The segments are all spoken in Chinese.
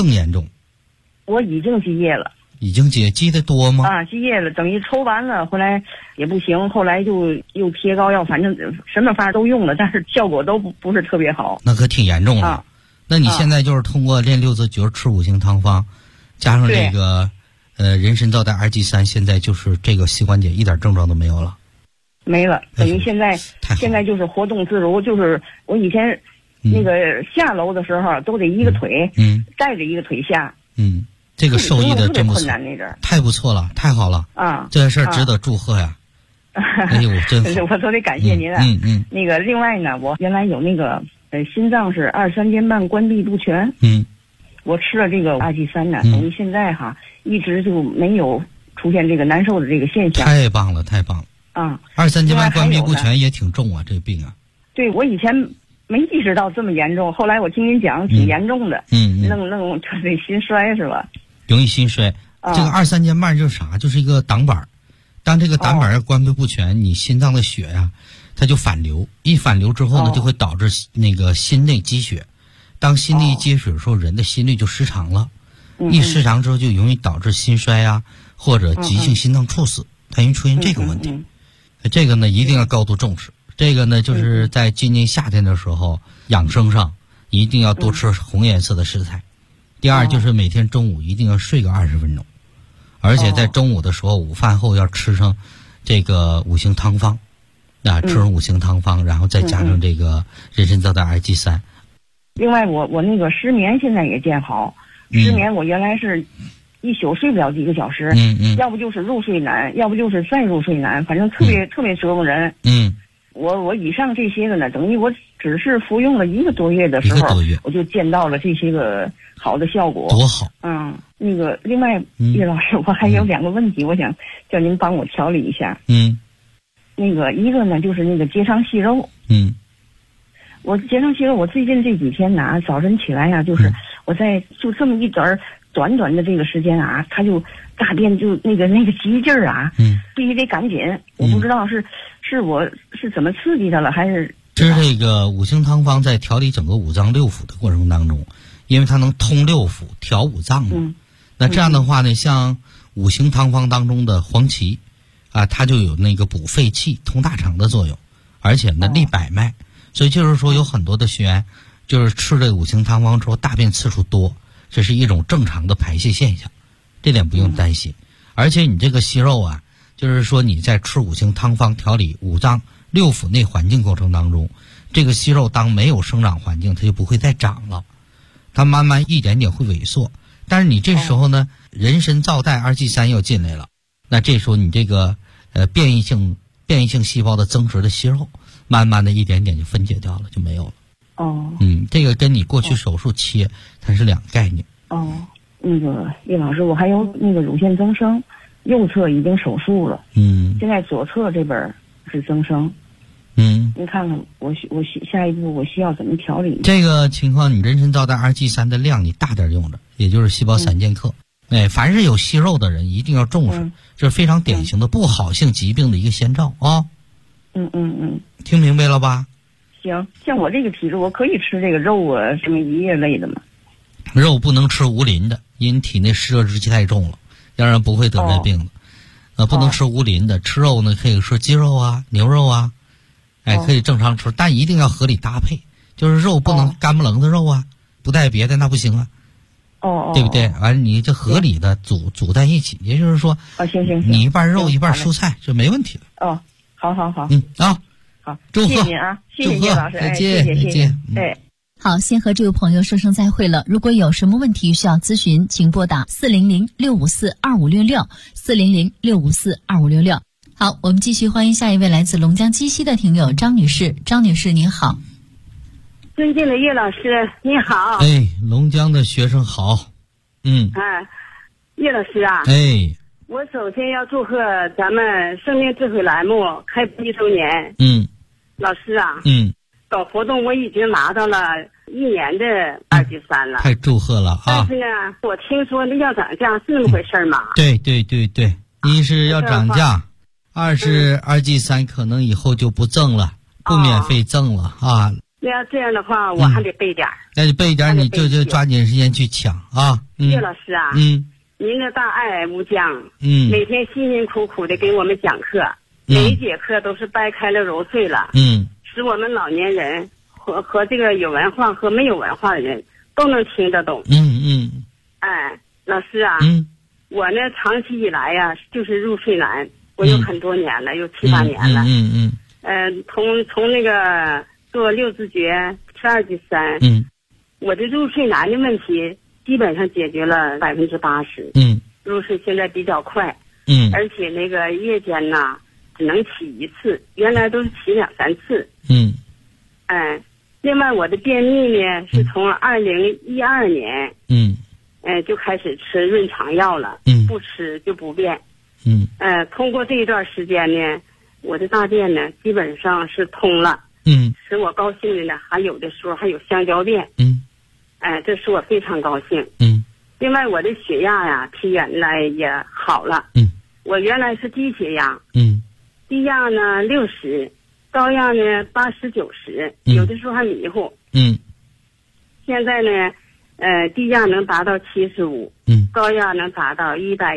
更严重？ 我已经积液了。 已经积得多吗？ 啊，积液了，等于抽完了，后来也不行，后来就又贴膏药，反正什么方法都用了，但是效果都不是特别好。 那可挺严重了。 啊， 那你现在就是通过练六字诀、吃五行汤方，加上这个人参皂苷2G3，现在就是这个膝关节一点症状都没有了。 没了，等于现在就是活动自如，就是我以前那个下楼的时候都得一个腿带着一个腿下。这个受益的真不错，太不错了，太好了啊！这事儿值得祝贺呀！哎呦，真好， 我都得感谢您啊！那个另外呢，我原来有那个心脏是23间半关闭不全，我吃了这个2G3呢，等于现在哈一直就没有出现这个难受的这个现象。 太棒了，太棒了！啊，23间半关闭不全也挺重啊，这病啊。 对，我以前没意识到这么严重，后来我听您讲挺严重的，弄这心衰是吧？ 容易心衰。这个23间半就是啥？就是一个挡板，当这个挡板关闭不全，你心脏的血呀，它就反流，一反流之后呢，就会导致那个心内积血。当心内积血的时候，人的心率就失常了，一失常之后就容易导致心衰啊，或者急性心脏猝死，它容易出现这个问题。这个呢一定要高度重视。这个呢就是在今年夏天的时候，养生上一定要多吃红颜色的食材。第二就是每天中午一定要睡个20分钟，而且在中午的时候，午饭后要吃上这个五行汤方，吃上五行汤方，然后再加上这个人参皂苷2G3。 另外，我那个失眠现在也见好，失眠我原来是一宿睡不了几个小时，要不就是入睡难，要不就是再入睡难，反正特别折磨人。我以上这些个呢，等于我只是服用了1个多月的时候，我就见到了这些个好的效果， 多好。 那个另外，叶老师，我还有2个问题，我想叫您帮我调理一下。那个一个呢，就是那个结肠息肉。我结肠息肉，我最近这几天呢，早晨起来呀，就是我在就这么一短短的这个时间啊，它就大便就那个急劲儿啊，必须得赶紧。我不知道是我是怎么刺激它了，还是这个五行汤方在调理整个五脏六腑的过程当中，因为它能通六腑、调五脏嘛。那这样的话呢，像五行汤方当中的黄芪啊，它就有那个补肺气、通大肠的作用，而且呢利百脉。所以就是说，有很多的学员就是吃这个五行汤方之后大便次数多，这是一种正常的排泄现象，这点不用担心。而且你这个息肉啊，就是说你在吃五行汤方调理五脏六腑内环境过程当中，这个息肉当没有生长环境，它就不会再长了，它慢慢一点点会萎缩。但是你这时候呢，人参皂苷2G3要进来了，那这时候你这个变异性细胞的增殖的息肉，慢慢的一点点就分解掉了，就没有了。这个跟你过去手术切它是2个概念。 那个叶老师，我还有那个乳腺增生，右侧已经手术了，现在左侧这边是增生。您看看我下一步我需要怎么调理？ 这个情况，你人参皂苷2G3的量你大点用着，也就是细胞3剑克。凡是有息肉的人一定要重视，这是非常典型的不好性疾病的一个先兆啊。听明白了吧？ 行，像我这个体质，我可以吃这个肉啊，什么鱼叶类的吗？ 肉不能吃无磷的，因为体内湿热之气太重了，要不然不会得这病的。不能吃无磷的，吃肉呢可以吃鸡肉啊、牛肉啊，可以正常吃，但一定要合理搭配，就是肉不能干不楞的肉啊，不带别的那不行啊。对不对？完你这合理的组在一起，也就是说， 行， 你一半肉一半蔬菜，这没问题的。 好， 好， 祝贺，谢谢您啊，谢谢叶老师， 再见， 谢谢。 好，先和这位朋友说声再会了。如果有什么问题需要咨询，请拨打400-654-2566，400-654-2566。好，我们继续欢迎下一位来自龙江鸡西的听友张女士。张女士您好。 尊敬的叶老师你好。 龙江的学生好。 叶老师啊，我首先要祝贺咱们生命智慧栏目开播1周年。老师啊，搞活动我已经拿到了1年的2G3了， 太祝贺了啊！ 但是呢，我听说那要涨价是那么回事吗？ 对，一是要涨价，二是2G3可能以后就不赠了，不免费赠了啊。 那要这样的话，我还得备点。 那你备一点，你就抓紧时间去抢啊！ 叶老师啊，您的大爱无疆，每天辛辛苦苦的给我们讲课，每一节课都是掰开了揉碎了，使我们老年人和这个有文化和没有文化的人都能听得懂。哎，老师啊，我呢长期以来呀，就是入睡难，我有很多年了，有7、8年了。从那个做6字诀、吃2剂3，我这入睡难的问题基本上解决了80%。入睡现在比较快。而且那个夜间呐，只能起1次，原来都是起2、3次。另外我的便秘呢，是从2012年，就开始吃润肠药了，不吃就不便。通过这一段时间呢，我的大便呢基本上是通了。使我高兴的呢，还有的时候还有香蕉便。这使我非常高兴。另外我的血压呀，比原来也好了。我原来是低血压，低压呢60，高压呢80、90，有的时候还迷糊。现在呢，低压能达到75，高压能达到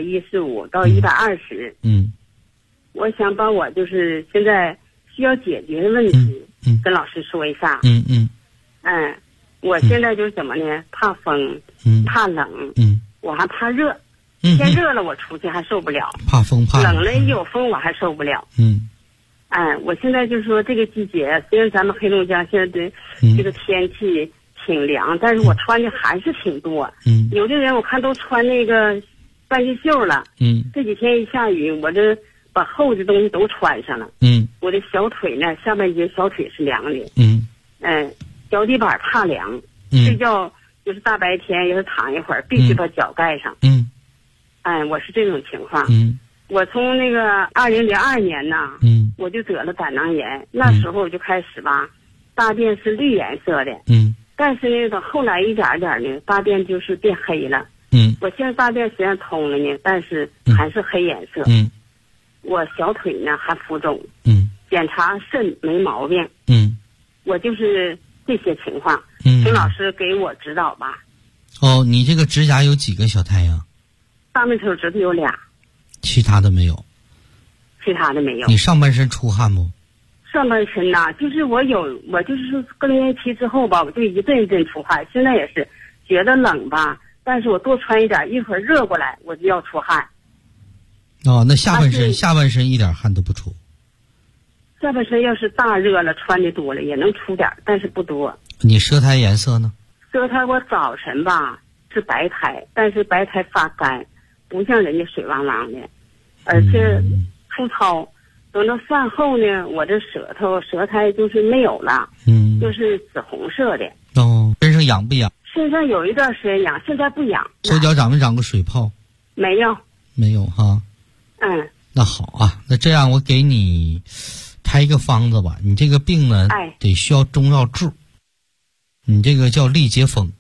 115到120。我想把我就是现在需要解决的问题，跟老师说一下。我现在就是怎么呢？怕风，怕冷，我还怕热。天热了我出去还受不了， 怕风怕冷了有风我还受不了。我现在就是说这个季节，虽然咱们黑龙江现在的这个天气挺凉，但是我穿的还是挺多。有的人我看都穿那个半截袖了。这几天一下雨，我这把厚的东西都穿上了。我的小腿呢，下半截小腿是凉的。脚底板怕凉，睡觉就是大白天要是躺一会儿，必须把脚盖上。我是这种情况。我从那个2002年呐，我就得了胆囊炎，那时候我就开始吧，大便是绿颜色的。但是呢，到后来一点点呢，大便就是变黑了。我现在大便虽然通了呢，但是还是黑颜色。我小腿呢还浮肿。检查肾没毛病。我就是这些情况，请老师给我指导吧。 你这个指甲有几个小太阳？ 大拇手指头有2， 其他的没有。你上半身出汗不？ 上半身呐，就是我就是说更年期之后吧，我就一阵一阵出汗。现在也是觉得冷吧，但是我多穿一点，一会儿热过来我就要出汗。 那下半身一点汗都不出。 下半身要是大热了，穿的多了也能出点，但是不多。 你舌苔颜色呢？ 舌苔我早晨吧是白苔，但是白苔发干，不像人家水汪汪的，而且粗糙。等到饭后呢，我这舌苔就是没有了，就是紫红色的。身上痒不痒？身上有一段时间痒，现在不痒。 手脚长没长过水泡？ 没有。 没有哈。那好啊，那这样我给你开一个方子吧。你这个病呢，得需要中药治。你这个叫痢结风。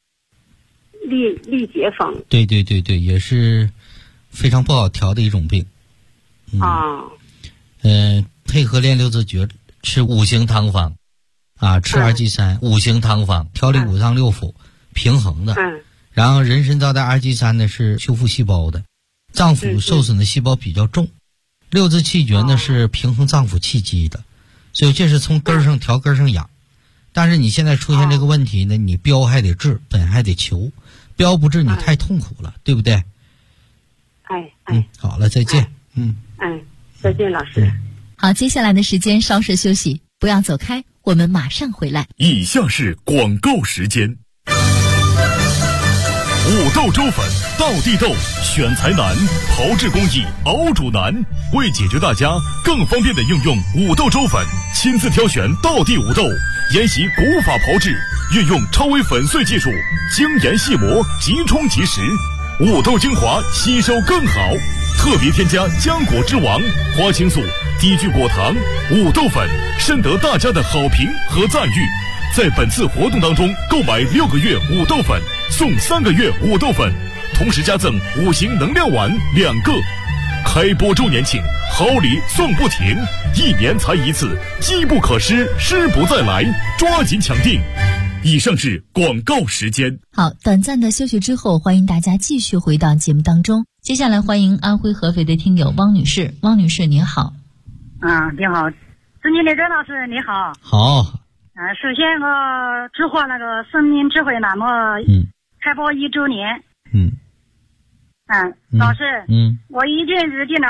痢结风。 对，也是非常不好调的一种病。配合练6字诀，吃5行汤方，吃2剂3，5行汤方，调理五脏六腑，平衡的。然后人参皂苷2剂3呢是修复细胞的，脏腑受损的细胞比较重。6字气诀呢是平衡脏腑气机的，所以这是从根上调，根上养。但是你现在出现这个问题呢，你标还得治，本还得求，标不治你太痛苦了，对不对？好了，再见。 再见，老师。 好，接下来的时间稍事休息，不要走开，我们马上回来。 以下是广告时间。五豆粥粉，道地豆，选材难，炮制工艺，熬煮难。为解决大家更方便的应用五豆粥粉，亲自挑选道地五豆，研习古法炮制，运用超微粉碎技术，精研细磨，即冲即食，五豆精华吸收更好。特别添加浆果之王、花青素、低聚果糖、五豆粉，深得大家的好评和赞誉。在本次活动当中，购买6个月五豆粉送3个月五豆粉，同时加赠5行能量丸2个。开播周年庆好礼送不停，1年才一次，机不可失，失不再来，抓紧抢订。以上是广告时间。 好，短暂的休息之后，欢迎大家继续回到节目当中。接下来欢迎安徽合肥的听友汪女士。汪女士您好。 你好，尊敬的任老师你好。 好。 首先我祝贺那个生命智慧栏目开播1周年。老师，我已经预定了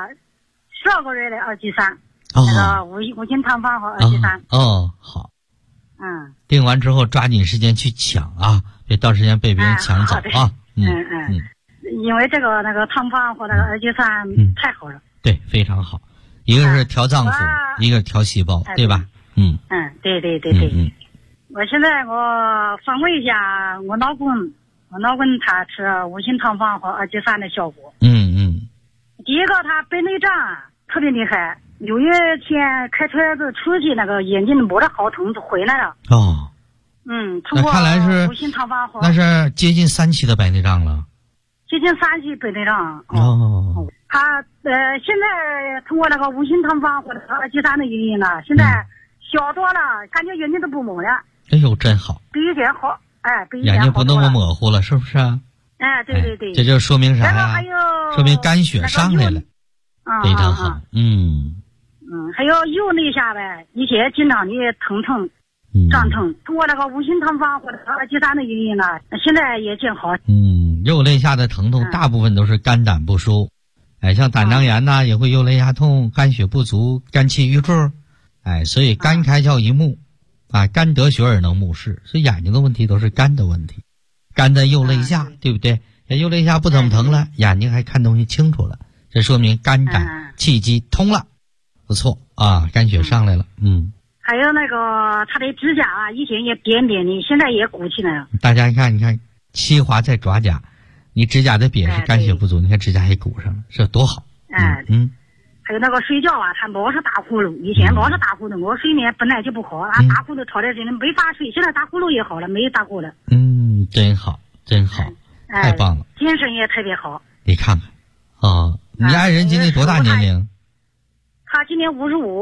12个月的二级山，那个五星堂房和二级山。 好。订完之后抓紧时间去抢啊，别到时间被别人抢走啊。 因为那个堂房和那个二级山太好了。 对，非常好。一个是调脏腑，一个是调细胞，对吧？ 对。我现在我访问一下我老公他吃五星堂房和二级山的效果。第一个他白内障特别厉害，6月前开车子出去，那个眼睛摸着好疼就回来了。通过看来是五星堂房和那是接近3期的白内障了。 接近3期白内障。他现在通过那个五星堂房或者二级山的原因呢，现在小多了，感觉眼睛都不蒙了。 哎呦，真好。 比以前好，比以前好。 眼睛不那么模糊了，是不是啊？ 对。 这就说明啥呀？说明肝血上来了，非常好。 还有右肋下呗，以前经常的疼胀疼，通过那个五星堂房或者二级山的原因呢，现在也见好。 右肋下的疼痛大部分都是肝胆不舒，像胆囊炎呐，也会右肋下痛，肝血不足，肝气郁滞，所以肝开窍一目，肝得血而能目视，所以眼睛的问题都是肝的问题，肝在右肋下，对不对？右肋下不怎么疼了，眼睛还看东西清楚了，这说明肝胆气机通了，不错啊，肝血上来了。 还有那个他的指甲以前也扁扁的，现在也鼓起来了。 大家你看七华在爪甲，你指甲的扁是肝血不足，你看指甲也鼓上了，这多好。 还有那个睡觉他老是打呼噜，以前老是打呼噜，我睡眠本来就不好，打呼噜吵在这里没法睡，现在打呼噜也好了，没打呼了。 真好，太棒了。 精神也特别好。 你看看你爱人今年多大年龄？ 他今年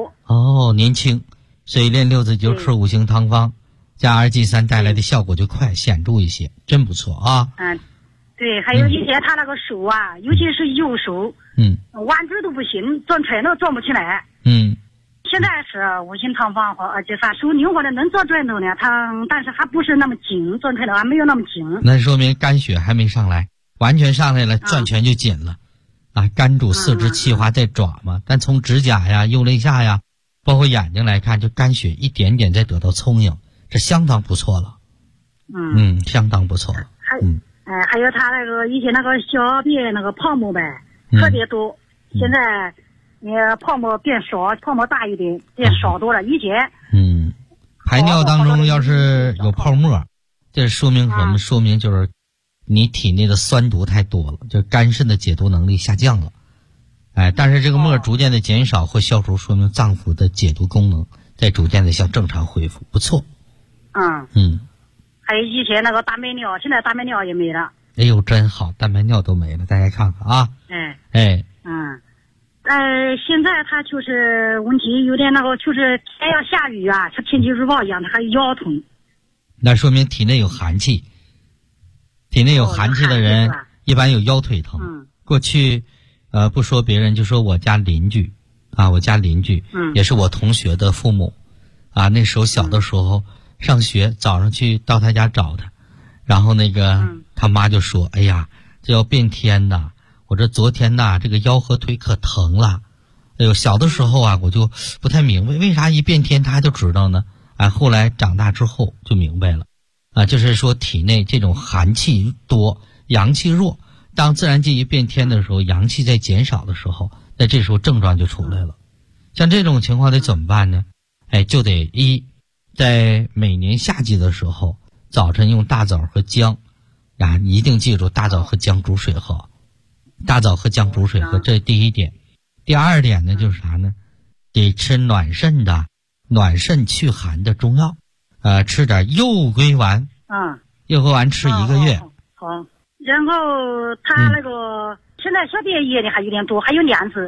55。 年轻，所以练6字诀吃五行汤方加二剂3带来的效果就快显著一些，真不错啊。 对，还有以前他那个手尤其是右手，弯直都不行，转腿都转不起来。现在是五行堂方和二级山，手灵活的能做转头呢，但是还不是那么紧，转腿的还没有那么紧。 那说明肝血还没上来，完全上来了，转拳就紧了。肝主四肢，气化在爪嘛，但从指甲呀、右肋下呀，包括眼睛来看，就肝血一点点在得到充盈，这相当不错了。相当不错了。 还有他那个以前那个小便那个泡沫呗，特别多，现在泡沫变少，泡沫大一点，变少多了。以前排尿当中要是有泡沫，这说明什么？说明就是你体内的酸毒太多了，就肝肾的解毒能力下降了。但是这个沫逐渐的减少或消除，说明脏腑的解毒功能在逐渐的向正常恢复，不错。 还有以前那个大白尿，现在大白尿也没了。 哎呦，真好，大白尿都没了，大家看看啊。 现在他就是问题有点那个，就是天要下雨像天气预报一样，他还腰疼。 那说明体内有寒气。体内有寒气的人一般有腰腿疼。过去不说别人，就说我家邻居也是我同学的父母那时候小的时候上学，早上去到他家找他，然后他妈就说哎呀，这要变天呐，我这昨天这个腰和腿可疼了。哎呦，小的时候我就不太明白为啥一变天他就知道呢。后来长大之后就明白了就是说体内这种寒气多，阳气弱，当自然界一变天的时候，阳气在减少的时候，那这时候症状就出来了。像这种情况得怎么办呢？就得在每年夏季的时候，早晨用大枣和姜一定记住大枣和姜煮水喝，大枣和姜煮水喝，这是第一点。第二点呢就是啥呢？得吃暖肾祛寒的中药，吃点右归丸。右归丸吃1个月。 好。然后他那个现在小便液的还有点多，还有2次，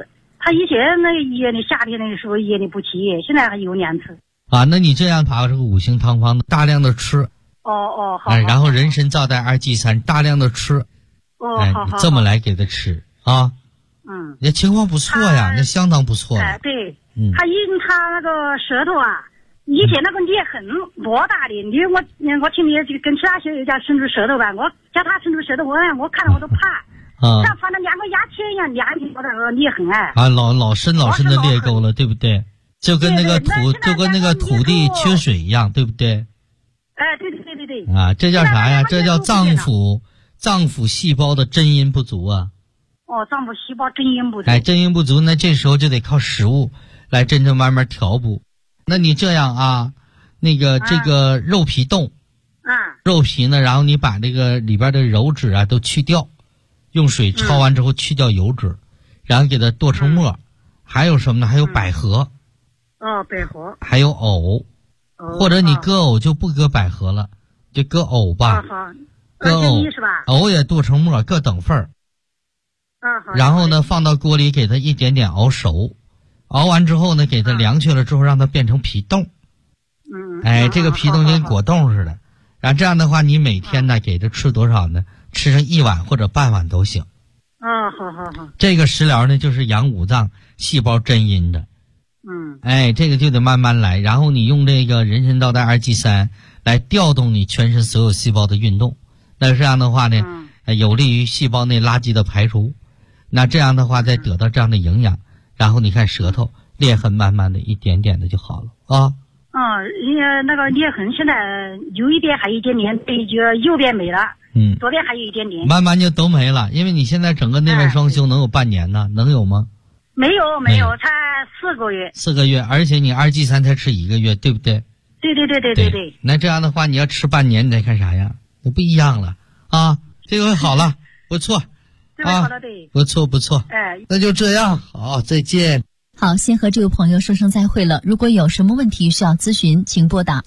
他以前那腌的夏天那个时候腌的不齐，现在还有年吃。 啊，那你这样把这个五行汤方大量的吃。 好。 然后人参皂苷2剂3大量的吃。 好。 这么来给他吃啊。那情况不错呀，那相当不错了。 对。他那个舌头啊，以前那个裂痕多大的，我听你跟其他学友家伸出舌头吧，我叫他伸出舌头，我看了我都怕。像放那两个牙签一样两起我那个裂痕老深的裂沟了，对不对？就跟那个土地缺水一样，对不对？ 对。 这叫啥呀？这叫脏腑细胞的真阴不足啊。 脏腑细胞真阴不足。 真阴不足，那这时候就得靠食物来真正慢慢调补。那你这样啊，那个这个肉皮冻，肉皮呢，然后你把这个里边的油脂啊都去掉，用水焯完之后去掉油脂，然后给它剁成末。还有什么呢？还有百合。 百合。 还有藕。或者你割藕就不割百合了，就割藕吧。割藕是吧？ 藕也剁成末，各等份儿。然后呢，放到锅里给它一点点熬熟，熬完之后呢，给它凉去了之后，让它变成皮冻。这个皮冻跟果冻似的。然后这样的话，你每天呢给它吃多少呢？吃上1碗或者半碗都行。 好。 这个食疗呢，就是养五脏细胞真阴的。这个就得慢慢来。然后你用这个人参皂苷2剂3来调动你全身所有细胞的运动。那这样的话呢，有利于细胞内垃圾的排除。那这样的话，再得到这样的营养，然后你看舌头裂痕慢慢的一点点的就好了啊。 那个裂痕现在有一点还有一点点，对，就右边没了。左边还有一点点。慢慢就都没了，因为你现在整个内外双修能有半年呢，能有吗？ 没有，才4个月。 4个月，而且你2剂3才吃1个月，对不对？ 对。 那这样的话，你要吃半年，你再看啥样？那不一样了啊！这回好了，不错。不错。那就这样，好，再见。 好，先和这位朋友说声再会了。如果有什么问题需要咨询，请拨打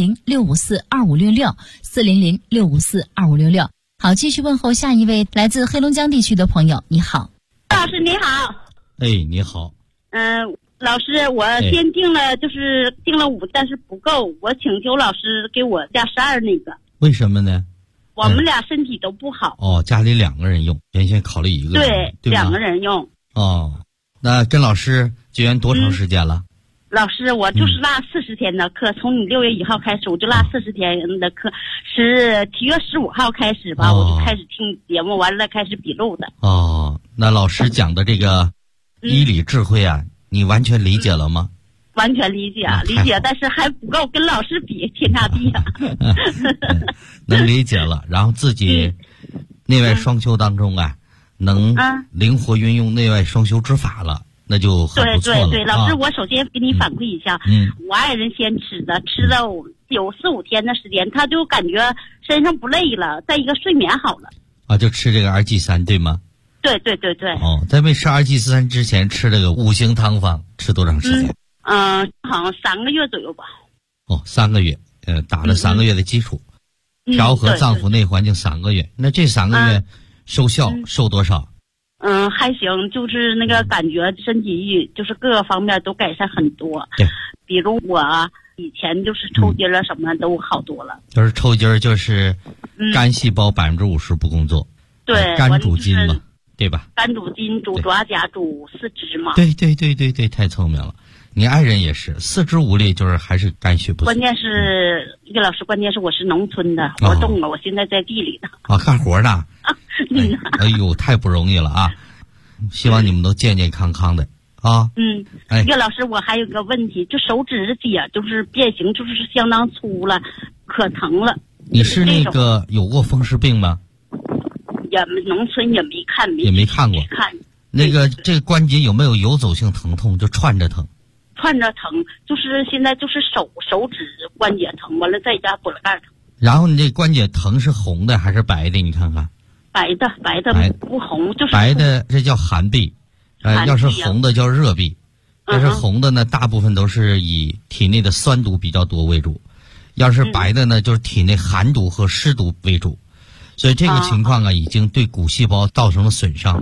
400-654-2566 400-654-2566。好，继续问候下一位来自黑龙江地区的朋友。你好， 老师你好。 你好。 老师，我先订了，就是订了5，但是不够，我请求老师给我加12那个。 为什么呢？ 我们俩身体都不好。 家里2个人用，原先考虑1个人。对 ，2个人用。 那跟老师结缘多长时间了？ 老师，我就是拉40天的课，从你6月1号开始，我就拉40天的课，是7月15号开始吧，我就开始听节目，完了开始笔录的。 那老师讲的这个医理智慧啊，你完全理解了吗？ 完全理解，但是还不够，跟老师比天差地啊。 能理解了，然后自己内外双修当中啊，能灵活运用内外双修之法了，那就很不错了。 对，老师，我首先给你反馈一下，我爱人先吃了有4-5天的时间，他就感觉身上不累了，再一个睡眠好了。 就吃这个2剂3对吗？ 对。 在没吃2剂3之前吃这个五行汤方吃多长时间？ 好像3个月左右吧。 3个月，打了3个月的基础，调和脏腑内环境3个月。那这3个月收效收多少？ 还行，就是那个感觉身体就是各个方面都改善很多。 对， 比如我以前就是抽筋了什么都好多了。 就是抽筋就是肝细胞50%不工作。 对， 肝主筋嘛，对吧？ 肝主筋，主爪甲，主四肢嘛。 对，太聪明了。你爱人也是四肢无力，就是还是肝血不足。 关键是一个老师，关键是我是农村的，我动了，我现在在地里呢。 干活呢。哎呦，太不容易了啊！希望你们都健健康康的啊。 一个老师，我还有个问题，就手指节就是变形，就是相当粗了，可疼了。 你是那个有过风湿病吗？ 农村也没看过。 那个这个关节有没有游走性疼痛？就串着疼。 就是现在就是手指关节疼，完了再加骨盖疼。 然后你这关节疼是红的还是白的？你看看。 白的不红，就是白的，这叫寒痹。要是红的叫热痹。要是红的呢，大部分都是以体内的酸毒比较多为主。要是白的呢，就是体内寒毒和湿毒为主。所以这个情况啊，已经对骨细胞造成了损伤，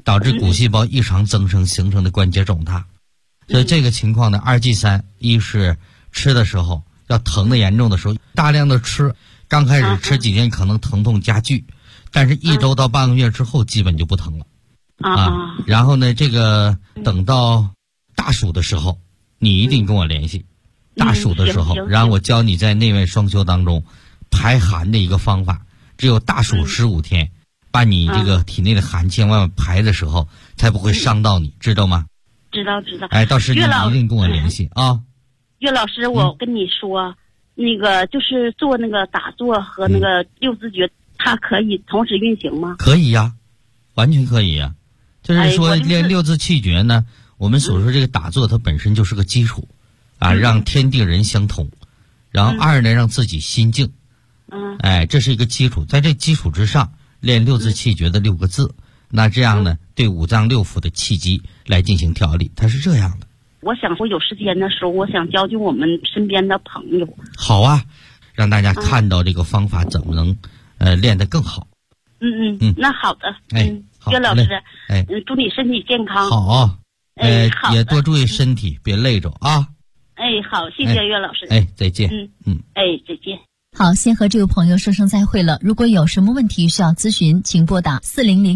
导致骨细胞异常增生形成的关节肿大。所以这个情况呢，2忌3，一是吃的时候要疼的严重的时候，大量的吃，刚开始吃几天可能疼痛加剧，但是1周到半个月之后基本就不疼了。然后呢，这个等到大暑的时候，你一定跟我联系。大暑的时候，然后我教你在内外双修当中排寒的一个方法。只有大暑15天，把你这个体内的寒气慢慢排的时候，才不会伤到你，知道吗？ 知道。 哎，到时你一定跟我联系啊。 岳老师，我跟你说，那个就是做那个打坐和那个六字诀，它可以同时运行吗？ 可以呀，完全可以呀。就是说练六字气诀呢，我们所说这个打坐它本身就是个基础啊，让天地人相通，然后2呢让自己心静，哎，这是一个基础，在这基础之上练六字气诀的6个字，那这样呢对五脏六腑的气机来进行调理，它是这样的。 我想说有时间的时候，我想教我们身边的朋友。 好啊，让大家看到这个方法怎么能练得更好。 那好的。岳老师，祝你身体健康。 好啊，也多注意身体，别累着啊。 好，谢谢岳老师。 再见。 再见。 好，先和这位朋友说声再会了。如果有什么问题需要咨询，请拨打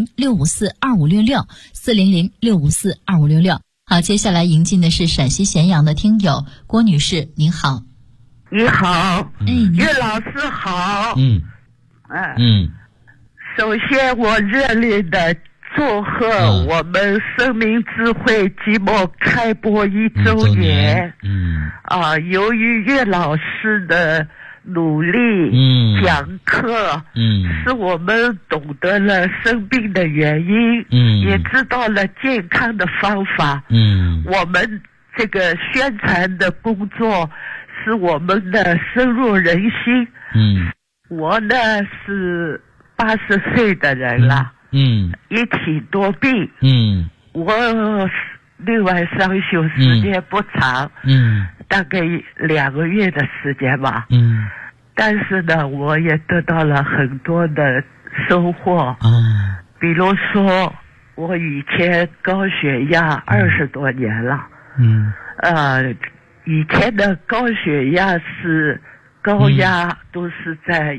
400-654-2566，400-654-2566。好，接下来迎进的是陕西咸阳的听友郭女士，您好。 你好，岳老师好。首先我热烈的祝贺我们生命智慧节目开播1周年。由于岳老师的努力讲课，使我们懂得了生病的原因，也知道了健康的方法。我们这个宣传的工作使我们的深入人心。我呢是80岁的人了，一体多病。我另外上修时间不长，大概2个月的时间吧。但是呢，我也得到了很多的收获。比如说，我以前高血压20多年了。以前的高血压是高压都是在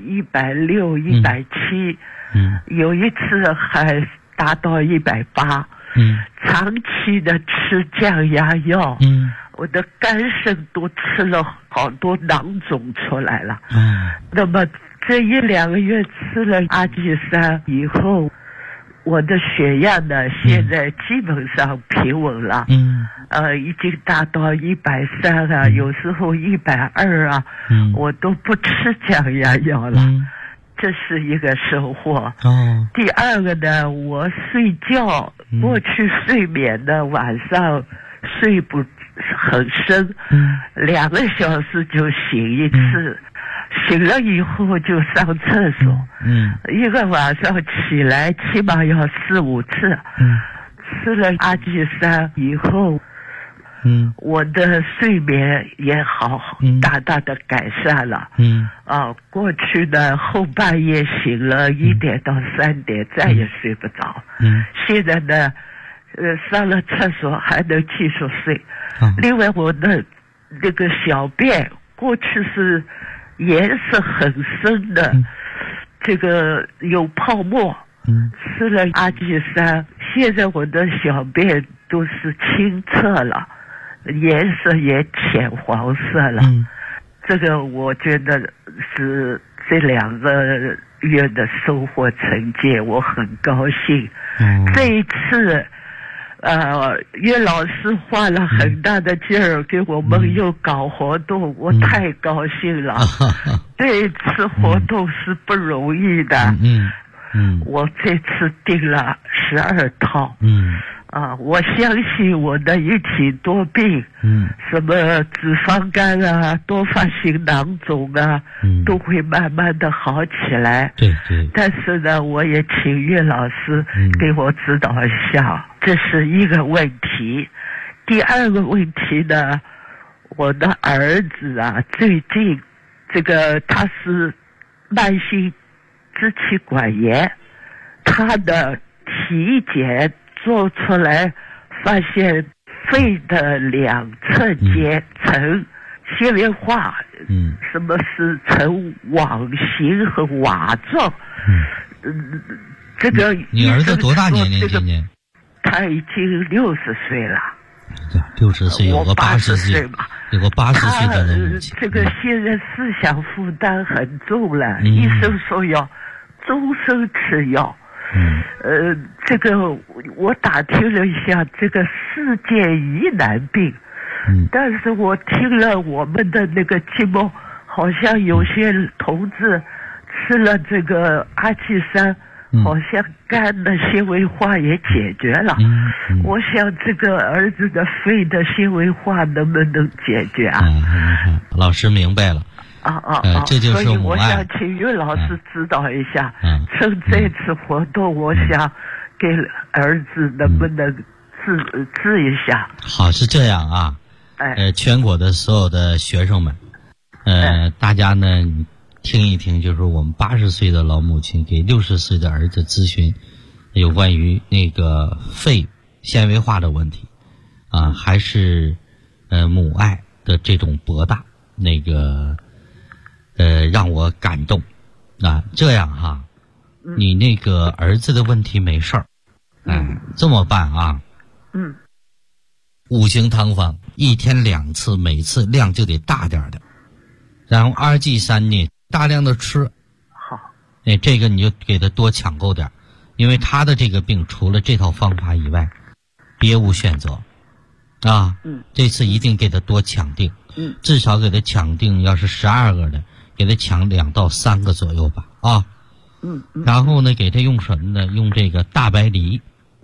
160、170，有一次还达到180。长期的吃降压药，我的肝肾都吃了好多囊肿出来了。那么这1-2个月吃了阿济3以后，我的血压呢现在基本上平稳了。已经达到130啊，有时候120啊，我都不吃降压药了。这是一个收获。第二个呢，我睡觉，过去睡眠的晚上睡不很深，2个小时就醒一次，醒了以后就上厕所，一个晚上起来起码要4-5次。吃了阿济3以后，我的睡眠也好，大大的改善了。过去的后半夜醒了1点到3点，再也睡不着。现在呢，上了厕所还能继续睡。另外，我的这个小便过去是颜色很深的，这个有泡沫。吃了阿济3，现在我的小便都是清澈了。颜色也浅黄色了。这个我觉得是这2个月的收获成绩，我很高兴。这一次岳老师花了很大的劲儿给我们又搞活动，我太高兴了。这一次活动是不容易的。我这次订了12套。我相信我的一体多病，什么脂肪肝啊、多发性囊肿啊，都会慢慢的好起来。但是呢，我也请岳老师给我指导一下，这是一个问题。第二个问题呢，我的儿子啊，最近这个他是慢性支气管炎，他的体检做出来发现肺的两侧间呈纤维化，什么是呈网形和瓦状？这个你儿子多大年龄？今年？ 他已经60岁了。 60岁有个80岁吧，有个80岁的人。 这个现在思想负担很重了，医生说要终身吃药。这个我打听了一下，这个世界疑难病。但是我听了我们的那个节目，好像有些同志吃了这个阿奇山，好像肝的纤维化也解决了。我想这个儿子的肺的纤维化能不能解决啊？ 老师明白了。这就是所以我想请于老师指导一下。趁这次活动，我想给儿子能不能治一下？ 好，是这样啊。全国的所有的学生们，大家呢听一听，就是我们80岁的老母亲给60岁的儿子咨询有关于那个肺纤维化的问题啊，还是母爱的这种博大，那个让我感动啊。这样哈，你那个儿子的问题没事儿，这么办啊？5型汤方1天2次，每次量就得大点的，然后2G3呢大量的吃。 好， 这个你就给他多抢购点，因为他的这个病除了这套方法以外别无选择啊。这次一定给他多抢定，至少给他抢定，要是12个的给他抢2到3个左右吧啊。然后呢给他用什么呢？用这个大白梨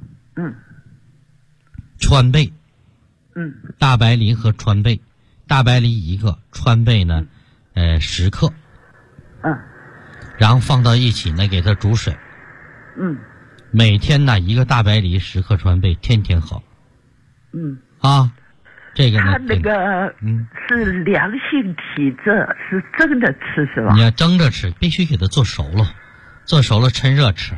川贝。大白梨和川贝，大白梨1个，川贝呢10克。然后放到一起呢给它煮水。每天呢1个大白梨10克川贝，天天喝。这个呢他那个是良性体质，是蒸着吃是吧？ 你要蒸着吃，必须给它做熟了，做熟了趁热吃。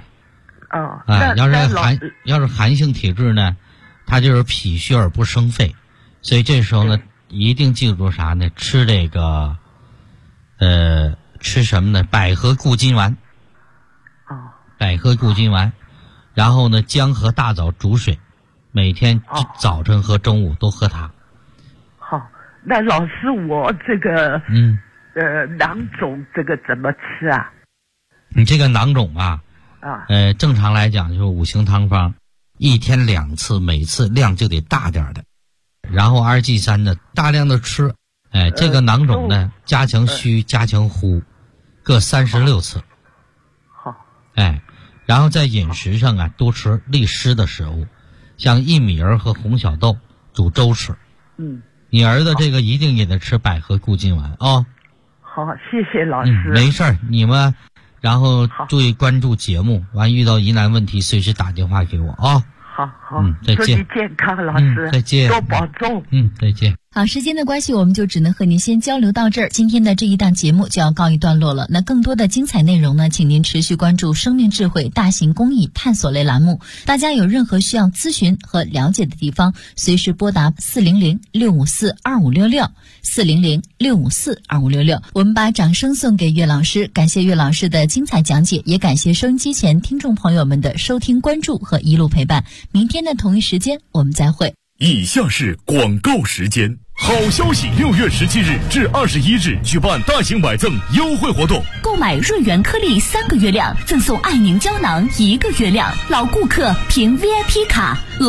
要是寒性体质呢，它就是脾虚而不生肺，所以这时候呢一定记住啥呢？吃这个吃什么呢？百合固金丸。百合固金丸，然后呢姜和大枣煮水，每天早晨和中午都喝它。 好，那老师我这个囊肿这个怎么吃啊？ 你这个囊肿啊正常来讲就是5型汤方1天2次，每次量就得大点的，然后2G3呢大量的吃。这个囊肿呢加强虚加强呼各36次。 好。 然后在饮食上啊多吃利湿的食物，像薏米儿和红小豆煮粥吃。你儿子这个一定给他吃百合固金丸啊。 好，谢谢老师。 没事儿，你们然后注意关注节目，完遇到疑难问题随时打电话给我啊。 好， 再见。 祝你健康，老师。 再见。 多保重。 再见。 好，时间的关系，我们就只能和您先交流到这儿。今天的这一档节目就要告一段落了。那更多的精彩内容呢，请您持续关注生命智慧大型公益探索类栏目。大家有任何需要咨询和了解的地方，随时拨打400-654-2566 400-654-2566。我们把掌声送给岳老师，感谢岳老师的精彩讲解，也感谢收音机前听众朋友们的收听关注和一路陪伴。明天的同一时间我们再会。 以下是广告时间。好消息！6月17日至21日举办大型买赠优惠活动， 购买润源颗粒3个月量，赠送爱凝胶囊1个月量，老顾客凭 VIP 卡